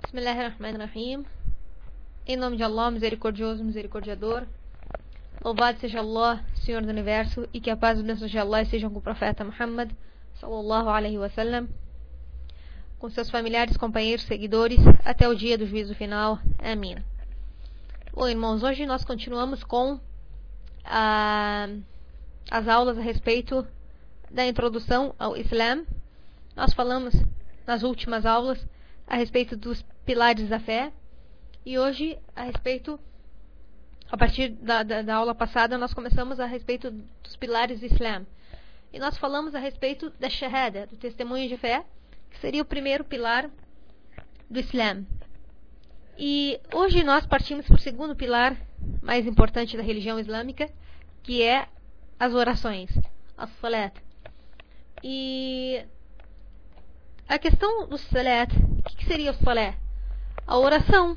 Bismillahirrahmanirrahim. Em nome de Allah, misericordioso, misericordiador. Louvado seja Allah, Senhor do Universo, e que a paz e bênçãos de Allah sejam com o profeta Muhammad sallallahu alaihi wasallam, com seus familiares, companheiros, seguidores, até o dia do juízo final. Amém. Bom, irmãos, hoje nós continuamos com as aulas a respeito da introdução ao Islã. Nós falamos nas últimas aulas a respeito dos pilares da fé, e hoje a partir da aula passada, nós começamos a respeito dos pilares do Islã. E nós falamos a respeito da Shahada, do testemunho de fé, que seria o primeiro pilar do Islã. E hoje nós partimos para o segundo pilar mais importante da religião islâmica, que é as orações, as salat. E a questão do salat, o que seria o salat? A oração.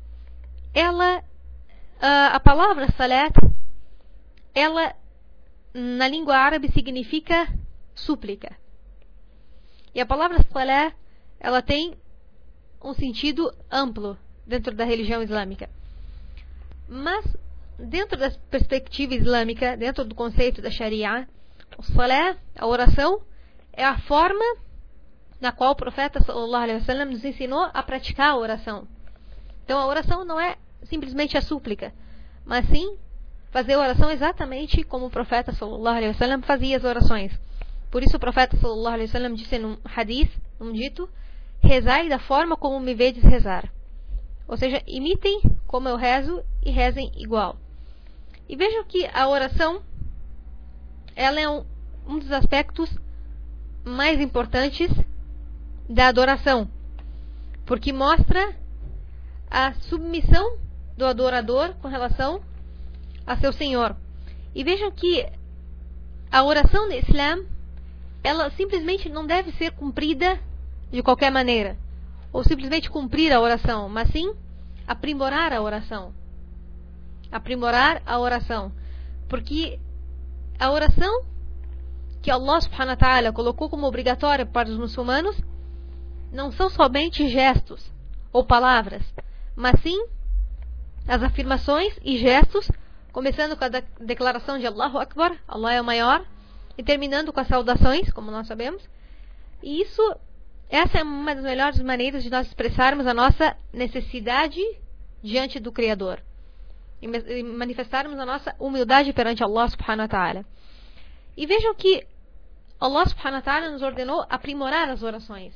A palavra salat, ela na língua árabe significa súplica. E a palavra salat, ela tem um sentido amplo dentro da religião islâmica. Mas dentro da perspectiva islâmica, dentro do conceito da Sharia, o salat, a oração, é a forma na qual o profeta sallallahu alaihi wasallam nos ensinou a praticar a oração. Então a oração não é simplesmente a súplica, mas sim fazer a oração exatamente como o profeta sallallahu alaihi wasallam fazia as orações. Por isso o profeta sallallahu alaihi wasallam disse num hadith, num dito: rezai da forma como me vedes rezar. Ou seja, imitem como eu rezo e rezem igual. E vejam que a oração, ela é um dos aspectos mais importantes da adoração, porque mostra a submissão do adorador com relação a seu Senhor. E vejam que a oração no Islã, ela simplesmente não deve ser cumprida de qualquer maneira, ou simplesmente cumprir a oração, mas sim aprimorar a oração. Aprimorar a oração. Porque a oração que Allah subhanahu wa ta'ala colocou como obrigatória para os muçulmanos não são somente gestos ou palavras, mas sim as afirmações e gestos, começando com a declaração de Allahu Akbar, Allah é o maior, e terminando com as saudações, como nós sabemos. E essa é uma das melhores maneiras de nós expressarmos a nossa necessidade diante do Criador e manifestarmos a nossa humildade perante Allah subhanahu wa ta'ala. E vejam que Allah subhanahu wa ta'ala nos ordenou aprimorar as orações.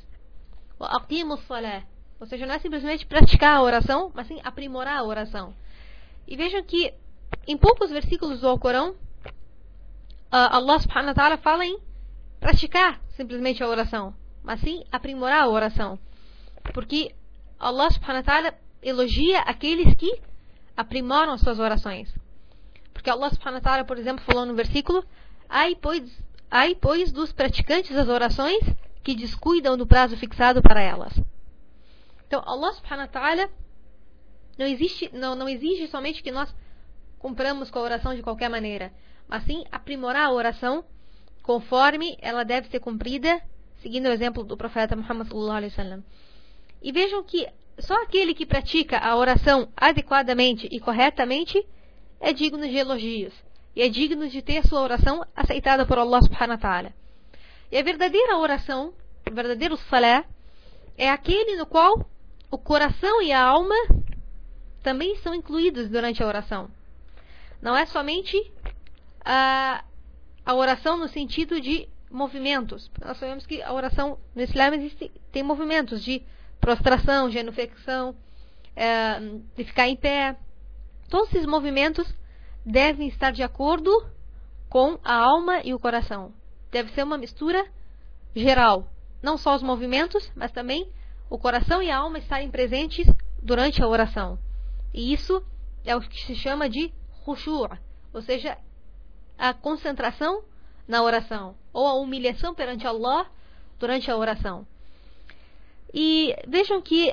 Ou seja, não é simplesmente praticar a oração, mas sim aprimorar a oração. E vejam que em poucos versículos do Alcorão, Allah subhanahu wa ta'ala fala em praticar simplesmente a oração, mas sim aprimorar a oração. Porque Allah subhanahu wa ta'ala elogia aqueles que aprimoram suas orações. Porque Allah subhanahu wa ta'ala, por exemplo, falou no versículo: Ai, pois, dos praticantes das orações que descuidam do prazo fixado para elas. Então, Allah subhanahu wa ta'ala não exige somente que nós cumpramos com a oração de qualquer maneira, mas sim aprimorar a oração conforme ela deve ser cumprida, seguindo o exemplo do profeta Muhammad sallallahu alaihi wasallam. E vejam que só aquele que pratica a oração adequadamente e corretamente é digno de elogios e é digno de ter sua oração aceitada por Allah subhanahu wa ta'ala. E a verdadeira oração, o verdadeiro salat, é aquele no qual o coração e a alma também são incluídos durante a oração. Não é somente a oração no sentido de movimentos. Nós sabemos que a oração no Islã tem movimentos de prostração, genuflexão, de ficar em pé. Todos esses movimentos devem estar de acordo com a alma e o coração. Deve ser uma mistura geral. Não só os movimentos, mas também o coração e a alma estarem presentes durante a oração. E isso é o que se chama de khushu', ou seja, a concentração na oração, ou a humilhação perante Allah durante a oração. E vejam que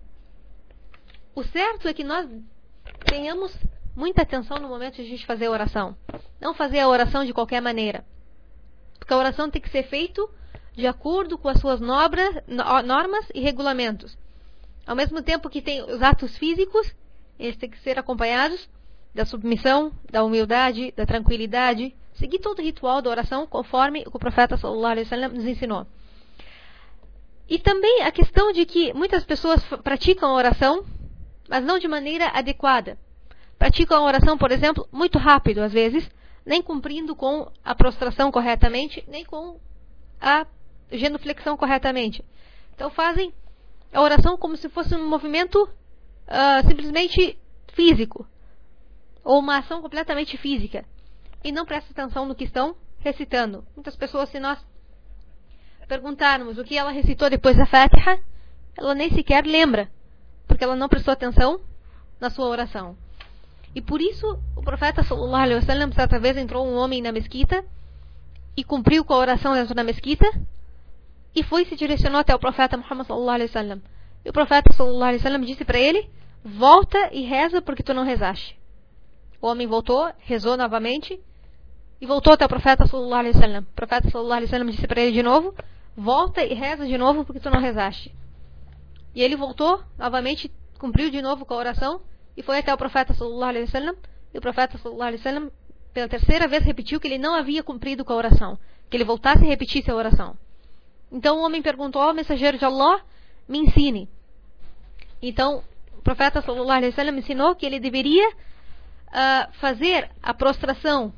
o certo é que nós tenhamos muita atenção no momento de a gente fazer a oração. Não fazer a oração de qualquer maneira. Porque a oração tem que ser feita de acordo com as suas normas e regulamentos. Ao mesmo tempo que tem os atos físicos, eles têm que ser acompanhados da submissão, da humildade, da tranquilidade. Seguir todo o ritual da oração conforme o profeta sallallahu alaihi wasallam nos ensinou. E também a questão de que muitas pessoas praticam a oração, mas não de maneira adequada. Praticam a oração, por exemplo, muito rápido às vezes, nem cumprindo com a prostração corretamente, nem com a genuflexão corretamente. Então fazem a oração como se fosse um movimento simplesmente físico, ou uma ação completamente física, e não prestam atenção no que estão recitando. Muitas pessoas, se nós perguntarmos o que ela recitou depois da Fatiha, ela nem sequer lembra, porque ela não prestou atenção na sua oração. E por isso o profeta sallallahu alaihi wasallam, certa vez entrou um homem na mesquita e cumpriu com a oração dentro da mesquita e foi se direcionou até o profeta Muhammad sallallahu alaihi wasallam. E o profeta sallallahu alaihi wasallam disse para ele: volta e reza porque tu não rezaste. O homem voltou, rezou novamente e voltou até o profeta sallallahu alaihi wasallam. O profeta sallallahu alaihi wasallam disse para ele de novo: volta e reza de novo porque tu não rezaste. E ele voltou novamente, cumpriu de novo com a oração e foi até o profeta sallallahu alaihi wasallam. E o profeta sallallahu alaihi wasallam pela terceira vez repetiu que ele não havia cumprido com a oração, que ele voltasse e repetisse a oração. Então o homem perguntou ao mensageiro de Allah: me ensine. Então o profeta sallallahu alaihi wasallam ensinou que ele deveria fazer a prostração.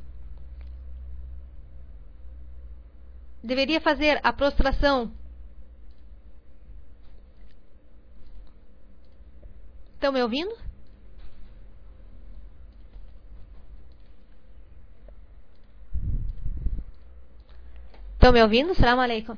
Deveria fazer a prostração. Estão me ouvindo? Estão me ouvindo? Salam aleikum.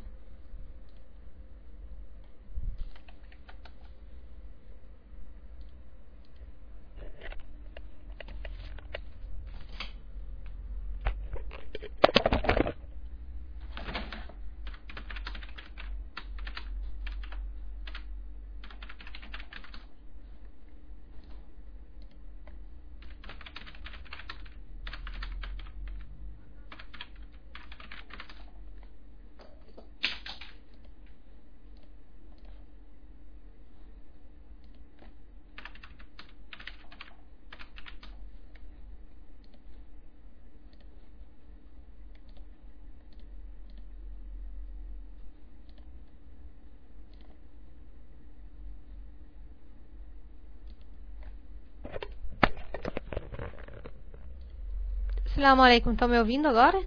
Assalamu alaikum, estão me ouvindo agora?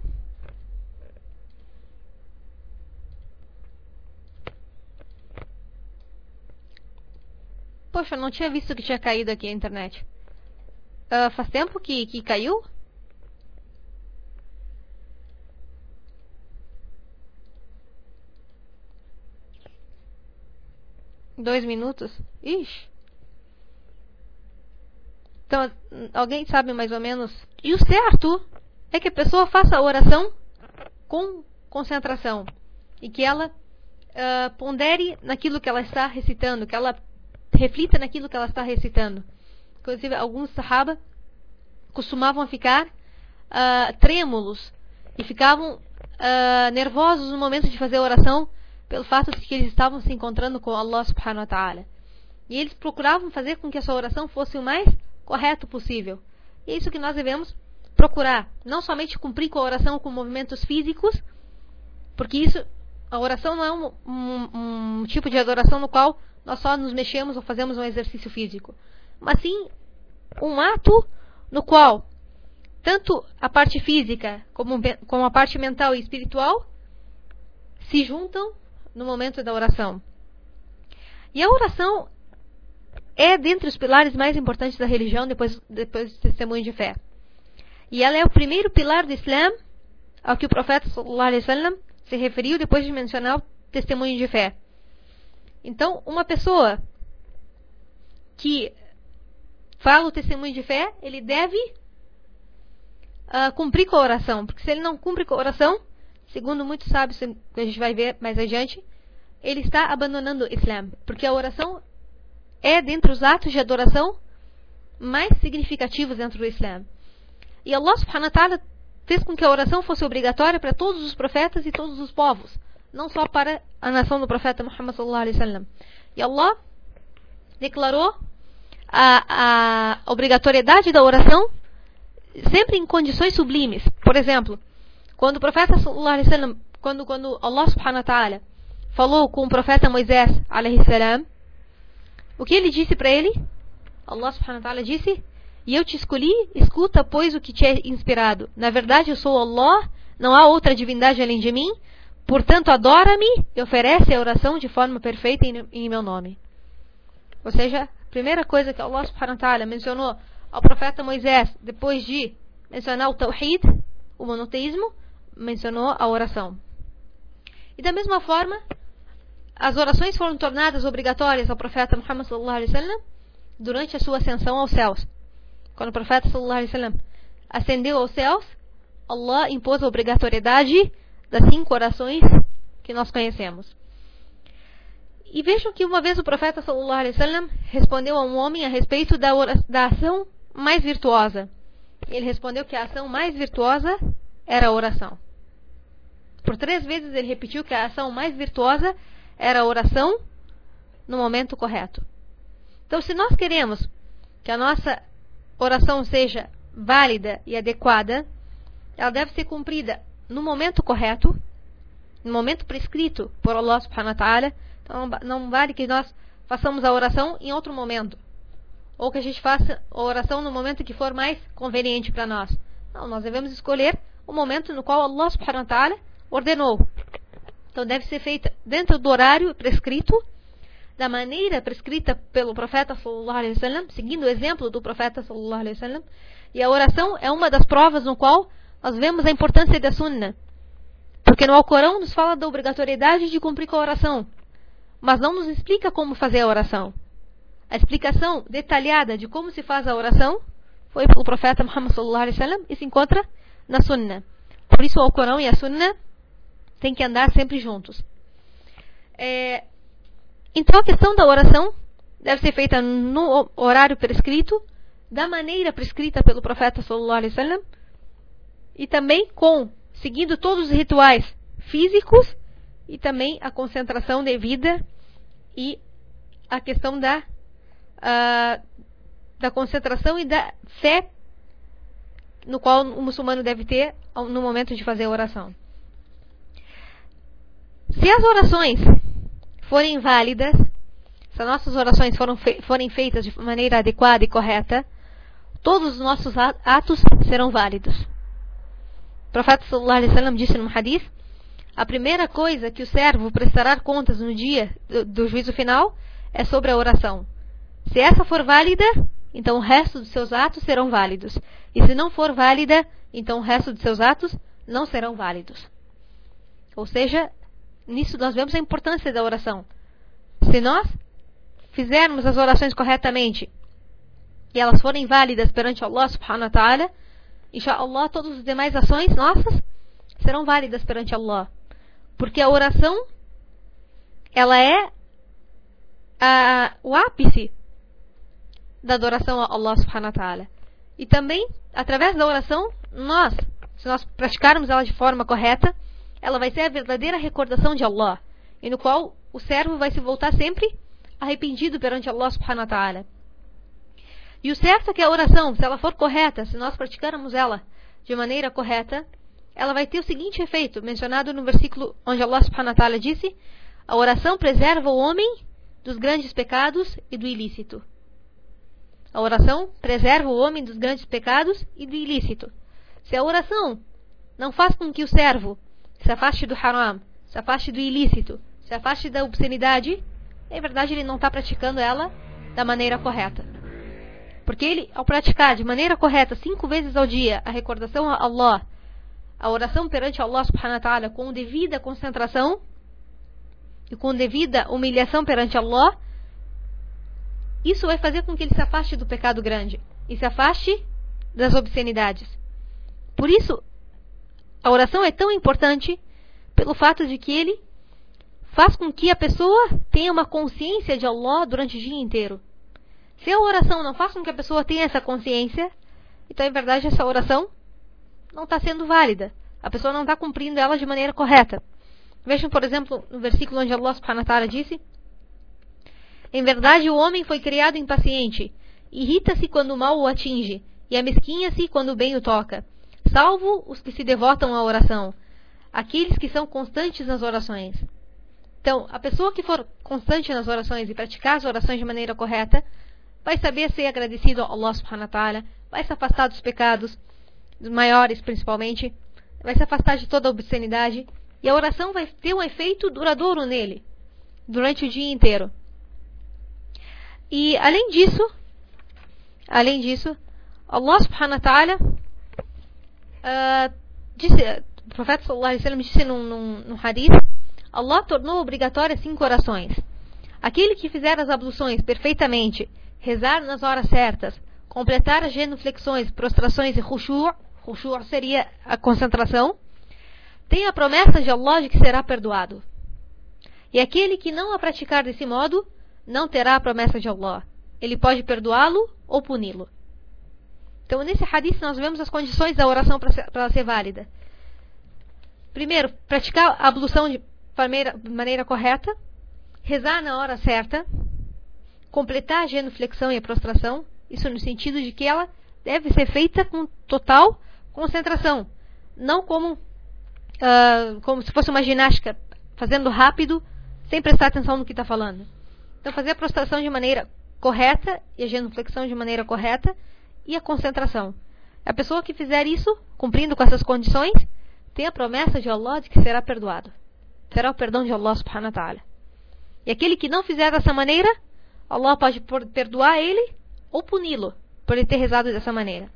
Poxa, eu não tinha visto que tinha caído aqui a internet. Faz tempo que caiu? Dois minutos? Ixi. Então, alguém sabe mais ou menos? E o certo é que a pessoa faça a oração com concentração. E que ela pondere naquilo que ela está recitando. Que ela reflita naquilo que ela está recitando. Inclusive, alguns sahaba costumavam ficar trêmulos. E ficavam nervosos no momento de fazer a oração. Pelo fato de que eles estavam se encontrando com Allah subhanahu wa ta'ala. E eles procuravam fazer com que a sua oração fosse o mais correto possível. E é isso que nós devemos procurar. Não somente cumprir com a oração com movimentos físicos, porque a oração não é um tipo de adoração no qual nós só nos mexemos ou fazemos um exercício físico. Mas sim um ato no qual tanto a parte física como a parte mental e espiritual se juntam no momento da oração. E a oração é dentre os pilares mais importantes da religião depois do testemunho de fé. E ela é o primeiro pilar do Islã ao que o profeta sallallahu alaihi wasallam se referiu depois de mencionar o testemunho de fé. Então, uma pessoa que fala o testemunho de fé, ele deve cumprir com a oração. Porque se ele não cumpre com a oração, segundo muitos sábios, que a gente vai ver mais adiante, ele está abandonando o Islã. Porque a oração é dentre os atos de adoração mais significativos dentro do Islã. E Allah subhanahu wa ta'ala fez com que a oração fosse obrigatória para todos os profetas e todos os povos. Não só para a nação do profeta Muhammad sallallahu alaihi wasallam. E Allah declarou a obrigatoriedade da oração sempre em condições sublimes. Por exemplo, quando o profeta sallallahu alaihi wasallam, quando Allah subhanahu wa ta'ala falou com o profeta Moisés alaihi salam, o que ele disse para ele? Allah subhanahu wa ta'ala disse: e eu te escolhi, escuta pois o que te é inspirado. Na verdade eu sou Allah, não há outra divindade além de mim, portanto adora-me e oferece a oração de forma perfeita em meu nome. Ou seja, a primeira coisa que Allah subhanahu wa ta'ala mencionou ao profeta Moisés, depois de mencionar o Tawhid, o monoteísmo, mencionou a oração. E da mesma forma, as orações foram tornadas obrigatórias ao profeta Muhammad sallallahu alaihi wasallam durante a sua ascensão aos céus. Quando o profeta sallallahu alaihi wasallam ascendeu aos céus, Allah impôs a obrigatoriedade das 5 orações que nós conhecemos. E vejam que uma vez o profeta sallallahu alaihi wasallam respondeu a um homem a respeito da ação mais virtuosa. Ele respondeu que a ação mais virtuosa era a oração. Por 3 vezes ele repetiu que a ação mais virtuosa era a oração no momento correto. Então, se nós queremos que a nossa oração seja válida e adequada, ela deve ser cumprida no momento correto, no momento prescrito por Allah subhanahu wa ta'ala. Então, não vale que nós façamos a oração em outro momento, ou que a gente faça a oração no momento que for mais conveniente para nós. Não, nós devemos escolher o momento no qual Allah subhanahu wa ta'ala ordenou. Então deve ser feita dentro do horário prescrito, da maneira prescrita pelo profeta sallallahu alaihi wasallam, seguindo o exemplo do profeta sallallahu alaihi wasallam. E a oração é uma das provas no qual nós vemos a importância da sunnah. Porque no Alcorão nos fala da obrigatoriedade de cumprir com a oração, mas não nos explica como fazer a oração. A explicação detalhada de como se faz a oração foi pelo profeta Muhammad sallallahu alaihi wasallam e se encontra na sunnah. Por isso o Alcorão e a sunnah têm que andar sempre juntos. Então a questão da oração deve ser feita no horário prescrito, da maneira prescrita pelo profeta sallallahu alaihi wasallam, e também seguindo todos os rituais físicos e também a concentração devida e a questão da concentração e da fé no qual o muçulmano deve ter no momento de fazer a oração. Se as orações forem válidas, se as nossas orações forem feitas de maneira adequada e correta, todos os nossos atos serão válidos. O profeta sallallahu alaihi wasallam disse no hadith: a primeira coisa que o servo prestará contas no dia do juízo final é sobre a oração. Se essa for válida, então o resto dos seus atos serão válidos. E se não for válida, então o resto dos seus atos não serão válidos. Ou seja, nisso nós vemos a importância da oração. Se nós fizermos as orações corretamente e elas forem válidas perante Allah subhanahu wa ta'ala, inshallah todas as demais ações nossas serão válidas perante Allah. Porque a oração, ela é o ápice da adoração a Allah subhanahu wa ta'ala. E também, através da oração, se nós praticarmos ela de forma correta, ela vai ser a verdadeira recordação de Allah, e no qual o servo vai se voltar sempre arrependido perante Allah subhanahu wa ta'ala. E o certo é que a oração, se ela for correta, se nós praticarmos ela de maneira correta, ela vai ter o seguinte efeito, mencionado no versículo onde Allah subhanahu wa ta'ala disse: a oração preserva o homem dos grandes pecados e do ilícito. A oração preserva o homem dos grandes pecados e do ilícito. Se a oração não faz com que o servo se afaste do haram, se afaste do ilícito, se afaste da obscenidade, em verdade ele não está praticando ela da maneira correta. Porque ele, ao praticar de maneira correta 5 vezes ao dia a recordação a Allah, a oração perante Allah subhanahu wa ta'ala com devida concentração e com devida humilhação perante Allah, isso vai fazer com que ele se afaste do pecado grande e se afaste das obscenidades. Por isso, a oração é tão importante pelo fato de que ele faz com que a pessoa tenha uma consciência de Allah durante o dia inteiro. Se a oração não faz com que a pessoa tenha essa consciência, então, em verdade, essa oração não está sendo válida. A pessoa não está cumprindo ela de maneira correta. Vejam, por exemplo, no versículo onde Allah subhanahu wa ta'ala disse: Em verdade, o homem foi criado impaciente. Irrita-se quando o mal o atinge, e amesquinha-se quando o bem o toca. Salvo os que se devotam à oração, aqueles que são constantes nas orações. Então, a pessoa que for constante nas orações e praticar as orações de maneira correta, vai saber ser agradecido a Allah subhanahu wa ta'ala, vai se afastar dos pecados, dos maiores principalmente, vai se afastar de toda a obscenidade, e a oração vai ter um efeito duradouro nele, durante o dia inteiro. E além disso, Allah subhanahu wa ta'ala disse, o profeta sallallahu alaihi wasallam disse num hadith, Allah tornou obrigatórias 5 orações. Aquele que fizer as abluções perfeitamente, rezar nas horas certas, completar as genuflexões, prostrações e khushu' seria a concentração, tem a promessa de Allah de que será perdoado. E aquele que não a praticar desse modo, não terá a promessa de Allah. Ele pode perdoá-lo ou puni-lo. Então, nesse hadith, nós vemos as condições da oração para ela ser válida. Primeiro, praticar a ablução de maneira correta, rezar na hora certa, completar a genuflexão e a prostração, isso no sentido de que ela deve ser feita com total concentração, não como se fosse uma ginástica, fazendo rápido, sem prestar atenção no que está falando. Então, fazer a prostração de maneira correta e a genuflexão de maneira correta e a concentração. A pessoa que fizer isso, cumprindo com essas condições, tem a promessa de Allah de que será perdoado. Será o perdão de Allah subhanahu wa ta'ala. E aquele que não fizer dessa maneira, Allah pode perdoar ele ou puni-lo por ele ter rezado dessa maneira.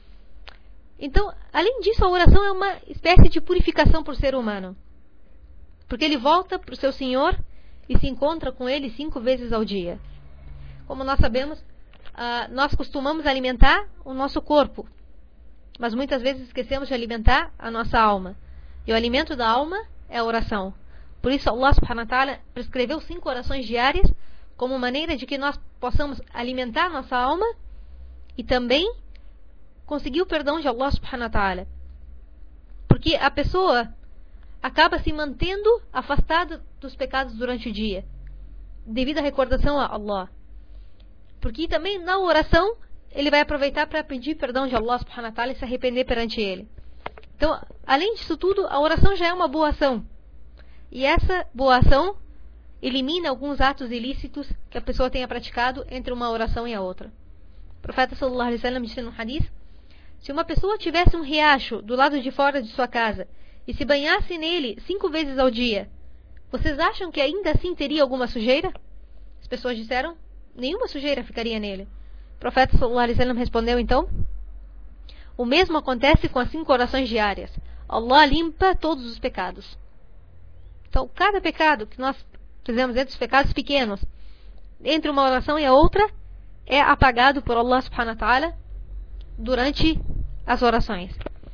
Então, além disso, a oração é uma espécie de purificação para o ser humano. Porque ele volta para o seu Senhor e se encontra com ele 5 vezes ao dia. Como nós sabemos, nós costumamos alimentar o nosso corpo, mas muitas vezes esquecemos de alimentar a nossa alma. E o alimento da alma é a oração. Por isso Allah subhanahu wa ta'ala prescreveu 5 orações diárias como maneira de que nós possamos alimentar nossa alma e também conseguir o perdão de Allah subhanahu wa ta'ala. Porque a pessoa acaba se mantendo afastada dos pecados durante o dia, devido à recordação a Allah. Porque também na oração ele vai aproveitar para pedir perdão de Allah subhanahu wa ta'ala e se arrepender perante ele. Então, além disso tudo, a oração já é uma boa ação. E essa boa ação elimina alguns atos ilícitos que a pessoa tenha praticado entre uma oração e a outra. O profeta sallallahu alaihi wasallam disse no hadith: se uma pessoa tivesse um riacho do lado de fora de sua casa e se banhasse nele 5 vezes ao dia, vocês acham que ainda assim teria alguma sujeira? As pessoas disseram: nenhuma sujeira ficaria nele. O profeta sallallahu alaihi wasallam respondeu então: o mesmo acontece com as 5 orações diárias. Allah limpa todos os pecados. Então, cada pecado que nós fizemos, entre os pecados pequenos, entre uma oração e a outra, é apagado por Allah subhanahu wa ta'ala durante as orações.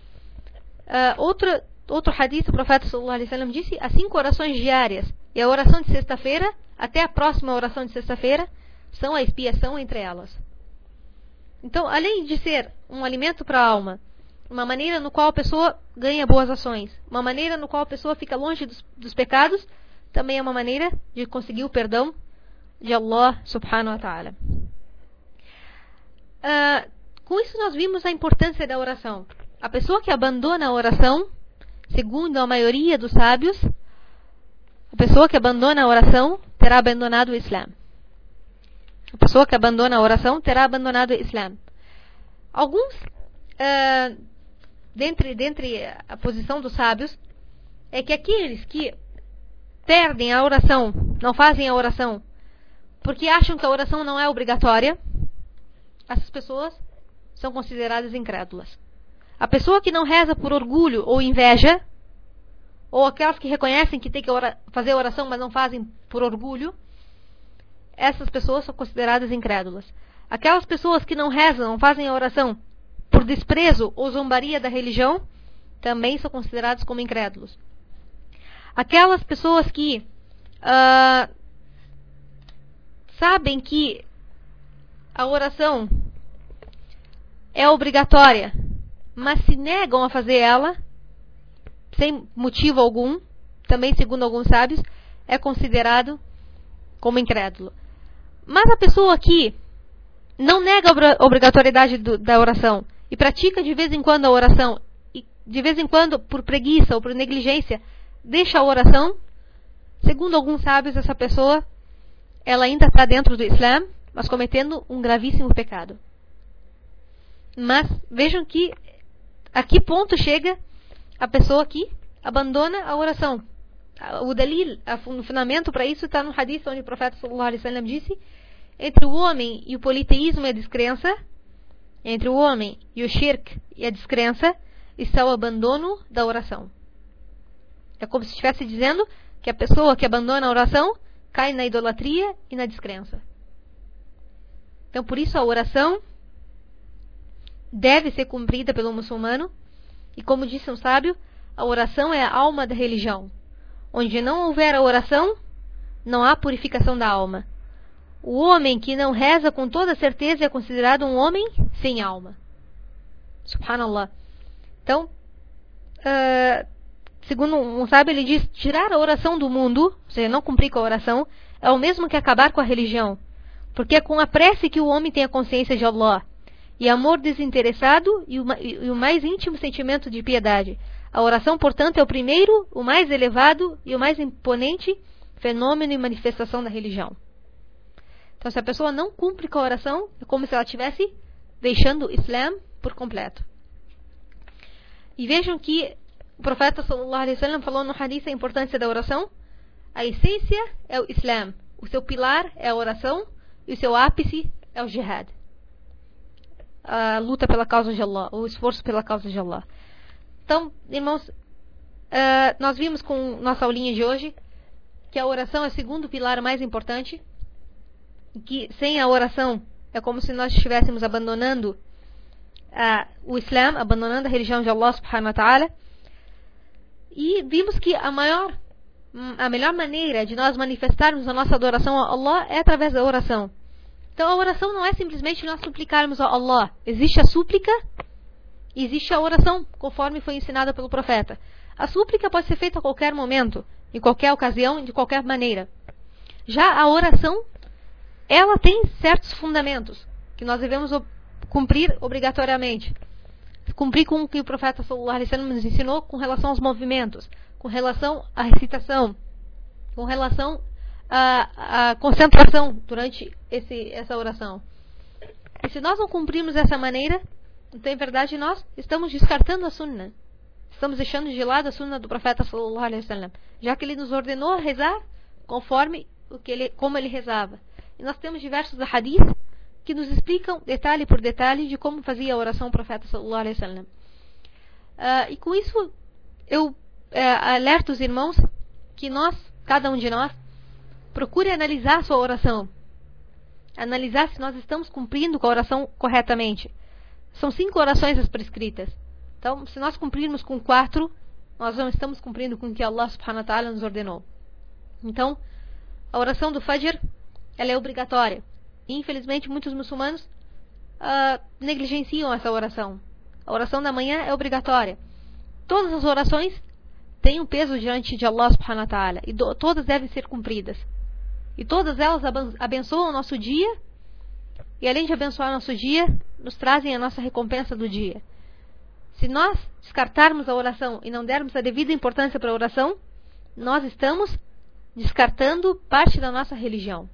Outro hadith, o profeta sallallahu alaihi wasallam disse: as 5 orações diárias e a oração de sexta-feira, até a próxima oração de sexta-feira, são a expiação entre elas. Então, além de ser um alimento para a alma, uma maneira no qual a pessoa ganha boas ações, uma maneira no qual a pessoa fica longe dos pecados, também é uma maneira de conseguir o perdão de Allah subhanahu wa ta'ala. Com isso nós vimos a importância da oração. A pessoa que abandona a oração, segundo a maioria dos sábios, a pessoa que abandona a oração terá abandonado o Islã. A pessoa que abandona a oração terá abandonado o Islã. Alguns, dentre a posição dos sábios, é que aqueles que perdem a oração, não fazem a oração, porque acham que a oração não é obrigatória, essas pessoas são consideradas incrédulas. A pessoa que não reza por orgulho ou inveja, ou aquelas que reconhecem que tem que fazer a oração, mas não fazem por orgulho, essas pessoas são consideradas incrédulas. Aquelas pessoas que não rezam, não fazem a oração por desprezo ou zombaria da religião, também são consideradas como incrédulos. Aquelas pessoas que sabem que a oração é obrigatória, mas se negam a fazer ela, sem motivo algum, também segundo alguns sábios, é considerado como incrédulo. Mas a pessoa que não nega a obrigatoriedade da oração e pratica de vez em quando a oração, e de vez em quando, por preguiça ou por negligência, deixa a oração, segundo alguns sábios, essa pessoa ela ainda está dentro do Islã, mas cometendo um gravíssimo pecado. Mas vejam a que ponto chega a pessoa que abandona a oração. O dalil, o fundamento para isso está no hadith onde o profeta sallallahu alaihi wasallam disse: entre o homem e o politeísmo e a descrença, entre o homem e o shirk e a descrença, está o abandono da oração. É como se estivesse dizendo que a pessoa que abandona a oração cai na idolatria e na descrença. Então, por isso a oração deve ser cumprida pelo muçulmano. E como disse um sábio, a oração é a alma da religião. Onde não houver a oração, não há purificação da alma. O homem que não reza com toda certeza é considerado um homem sem alma. Subhanallah. Então, segundo um sábio, ele diz: tirar a oração do mundo, ou seja, não cumprir com a oração, é o mesmo que acabar com a religião. Porque é com a prece que o homem tem a consciência de Allah. E amor desinteressado e o mais íntimo sentimento de piedade. A oração, portanto, é o primeiro, o mais elevado e o mais imponente fenômeno e manifestação da religião. Então, se a pessoa não cumpre com a oração, é como se ela estivesse deixando o Islã por completo. E vejam que o profeta sallallahu alaihi wasallam falou no hadith a importância da oração. A essência é o Islã, o seu pilar é a oração e o seu ápice é o jihad. A luta pela causa de Allah, o esforço pela causa de Allah. Então, irmãos, nós vimos com nossa aulinha de hoje que a oração é o segundo pilar mais importante, que sem a oração é como se nós estivéssemos abandonando o Islã, abandonando a religião de Allah subhanahu wa ta'ala. E vimos que a melhor maneira de nós manifestarmos a nossa adoração a Allah é através da oração. Então a oração não é simplesmente nós suplicarmos a Allah. Existe a súplica e existe a oração, conforme foi ensinada pelo profeta. A súplica pode ser feita a qualquer momento, em qualquer ocasião, de qualquer maneira. Já a oração, ela tem certos fundamentos que nós devemos cumprir obrigatoriamente. Cumprir com o que o profeta sallallahu alaihi wasallam nos ensinou com relação aos movimentos, com relação à recitação, com relação à concentração durante essa oração. E se nós não cumprirmos dessa maneira, então em verdade nós estamos descartando a sunnah. Estamos deixando de lado a sunnah do profeta sallallahu alaihi wasallam, já que ele nos ordenou a rezar conforme como ele rezava. E nós temos diversos hadith que nos explicam detalhe por detalhe de como fazia a oração o profeta sallallahu alaihi wasallam. E com isso eu alerto os irmãos que cada um de nós, procure analisar a sua oração. Analisar se nós estamos cumprindo com a oração corretamente. São 5 orações as prescritas. Então, se nós cumprirmos com 4, nós não estamos cumprindo com o que Allah subhanahu wa ta'ala nos ordenou. Então, a oração do Fajr, ela é obrigatória. E, infelizmente, muitos muçulmanos negligenciam essa oração. A oração da manhã é obrigatória. Todas as orações têm um peso diante de Allah subhanahu wa ta'ala. E todas devem ser cumpridas. E todas elas abençoam o nosso dia. E além de abençoar o nosso dia, nos trazem a nossa recompensa do dia. Se nós descartarmos a oração e não dermos a devida importância para a oração, nós estamos descartando parte da nossa religião.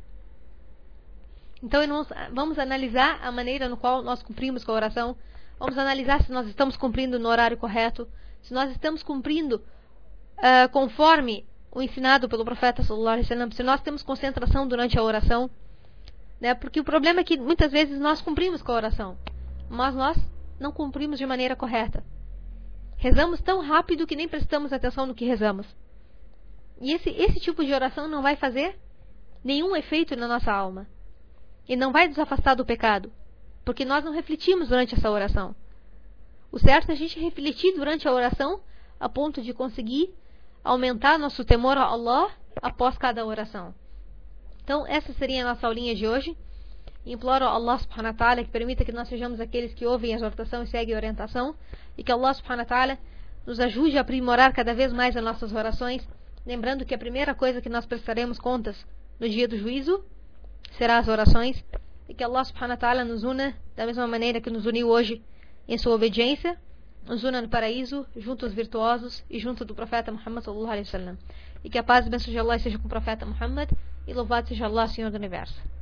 Então, irmãos, vamos analisar a maneira no qual nós cumprimos com a oração. Vamos analisar se nós estamos cumprindo no horário correto, se nós estamos cumprindo conforme o ensinado pelo profeta sallallahu alaihi wasallam, se nós temos concentração durante a oração, né? Porque o problema é que muitas vezes nós cumprimos com a oração, mas nós não cumprimos de maneira correta. Rezamos tão rápido que nem prestamos atenção no que rezamos. E esse tipo de oração não vai fazer nenhum efeito na nossa alma. E não vai nos afastar do pecado. Porque nós não refletimos durante essa oração. O certo é a gente refletir durante a oração a ponto de conseguir aumentar nosso temor a Allah após cada oração. Então, essa seria a nossa aulinha de hoje. Imploro a Allah subhanahu wa ta'ala que permita que nós sejamos aqueles que ouvem a exortação e seguem a orientação. E que Allah subhanahu wa ta'ala nos ajude a aprimorar cada vez mais as nossas orações. Lembrando que a primeira coisa que nós prestaremos contas no dia do juízo será as orações. E que Allah subhanahu wa ta'ala nos una da mesma maneira que nos uniu hoje em sua obediência, nos una no paraíso, junto aos virtuosos e junto do profeta Muhammad sallallahu alaihi wasallam. E que a paz e bênção de Allah seja com o profeta Muhammad e louvado seja Allah, Senhor do Universo.